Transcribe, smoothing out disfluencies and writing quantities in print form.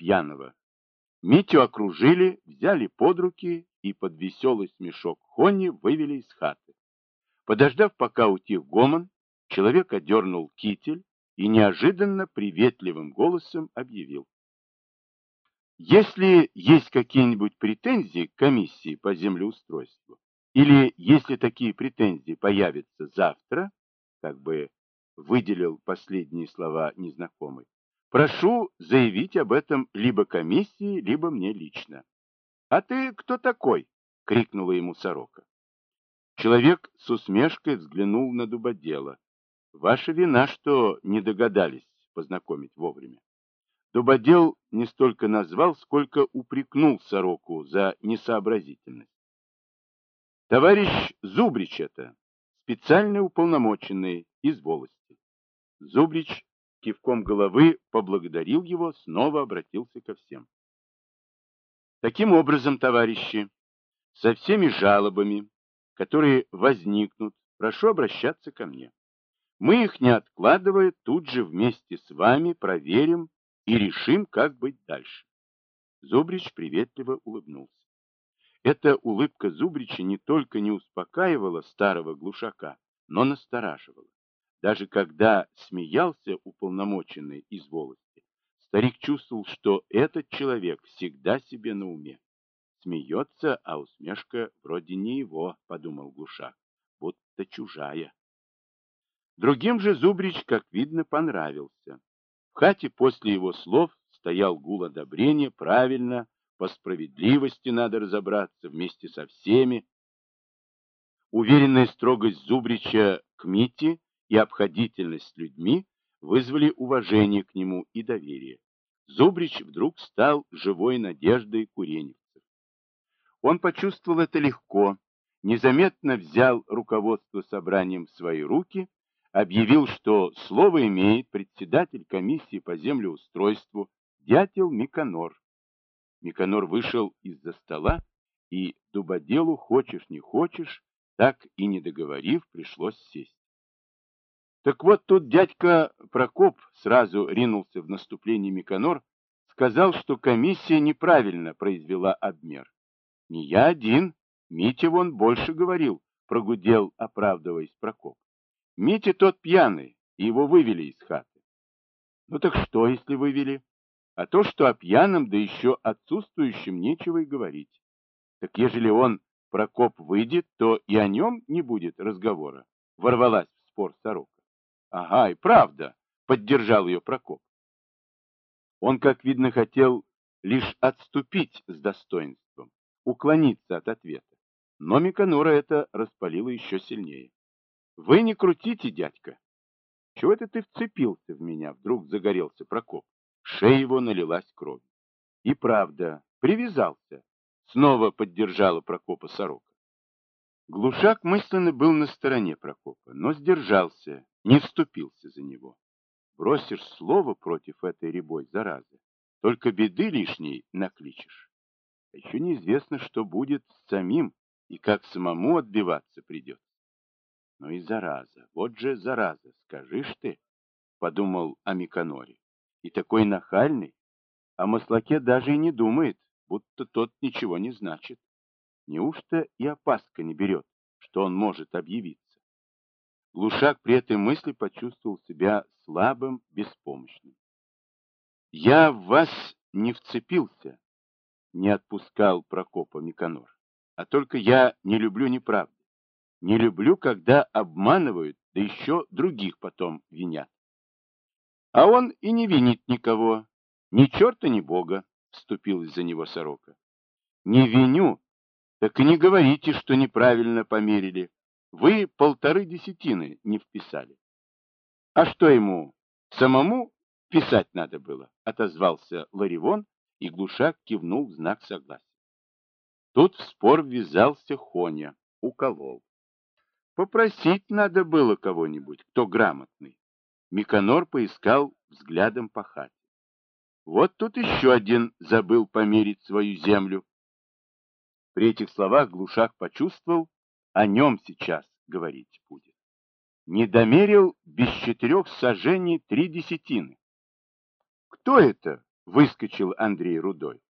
пьяного. Митю окружили, взяли под руки и под веселый смешок Хони вывели из хаты. Подождав, пока утих гомон, человек одернул китель и неожиданно приветливым голосом объявил: если есть какие-нибудь претензии к комиссии по землеустройству, или если такие претензии появятся завтра, как бы выделил последние слова незнакомый, прошу заявить об этом либо комиссии, либо мне лично. «А ты кто такой?» — крикнула ему сорока. Человек с усмешкой взглянул на Дубодела. «Ваша вина, что не догадались познакомить вовремя». Дубодел не столько назвал, сколько упрекнул сороку за несообразительность. «Товарищ Зубрич это, специальный уполномоченный из волости». Зубрич кивком головы поблагодарил его, снова обратился ко всем. Таким образом, товарищи, со всеми жалобами, которые возникнут, прошу обращаться ко мне. Мы их, не откладывая, тут же вместе с вами проверим и решим, как быть дальше. Зубрич приветливо улыбнулся. Эта улыбка Зубрича не только не успокаивала старого глушака, но настораживала. Даже когда смеялся уполномоченный из волости, старик чувствовал, что этот человек всегда себе на уме. Смеется, а усмешка вроде не его, подумал глушак, будто чужая. Другим же Зубрич, как видно, понравился. В хате после его слов стоял гул одобрения, правильно, по справедливости надо разобраться вместе со всеми. Уверенная строгость Зубрича к Мите и обходительность с людьми вызвали уважение к нему и доверие. Зубрич вдруг стал живой надеждой куреневцев. Он почувствовал это легко, незаметно взял руководство собранием в свои руки, объявил, что слово имеет председатель комиссии по землеустройству дятел Миконор. Миконор вышел из-за стола, и Дубоделу, хочешь не хочешь, так и не договорив, пришлось сесть. Так вот тут дядька Прокоп сразу ринулся в наступление Миконор, сказал, что комиссия неправильно произвела обмер. Не я один, Митя вон больше говорил, прогудел, оправдываясь Прокоп. Митя тот пьяный, и его вывели из хаты. Ну так что, если вывели? А то, что о пьяном, да еще отсутствующем, нечего и говорить. Так ежели он, Прокоп, выйдет, то и о нем не будет разговора. Ворвалась в спор сорока. Ага, и правда, поддержал ее Прокоп. Он, как видно, хотел лишь отступить с достоинством, уклониться от ответа. Но Миконора это распалило еще сильнее. Вы не крутите, дядька. Чего это ты вцепился в меня? Вдруг загорелся Прокоп. Шея его налилась кровью. И правда, привязался. Снова поддержала Прокопа сорока. Глушак мысленно был на стороне Прокопа, но сдержался, не вступился за него. Бросишь слово против этой рябой заразы, только беды лишней накличешь. А еще неизвестно, что будет с самим и как самому отбиваться придется. Ну и зараза, вот же зараза, скажишь ты, подумал о Миконоре. И такой нахальный, о Маслаке даже и не думает, будто тот ничего не значит. Неужто и опаска не берет, что он может объявиться? Глушак при этой мысли почувствовал себя слабым, беспомощным. «Я в вас не вцепился», — не отпускал Прокопа Миконор. «А только я не люблю неправды. Не люблю, когда обманывают, да еще других потом винят». «А он и не винит никого, ни черта, ни бога», — вступилась за него сорока. «Не виню, так и не говорите, что неправильно померили. Вы 1,5 десятины не вписали». «А что ему, самому писать надо было?» — отозвался Ларивон, и Глушак кивнул в знак согласия. Тут в спор ввязался Хоня, уколол. Попросить надо было кого-нибудь, кто грамотный. Миконор поискал взглядом по хате. Вот тут еще один забыл померить свою землю. При этих словах Глушак почувствовал, о нем сейчас говорить будет. Не домерил без 4 саженей 3 десятины. «Кто это?» выскочил Андрей Рудой.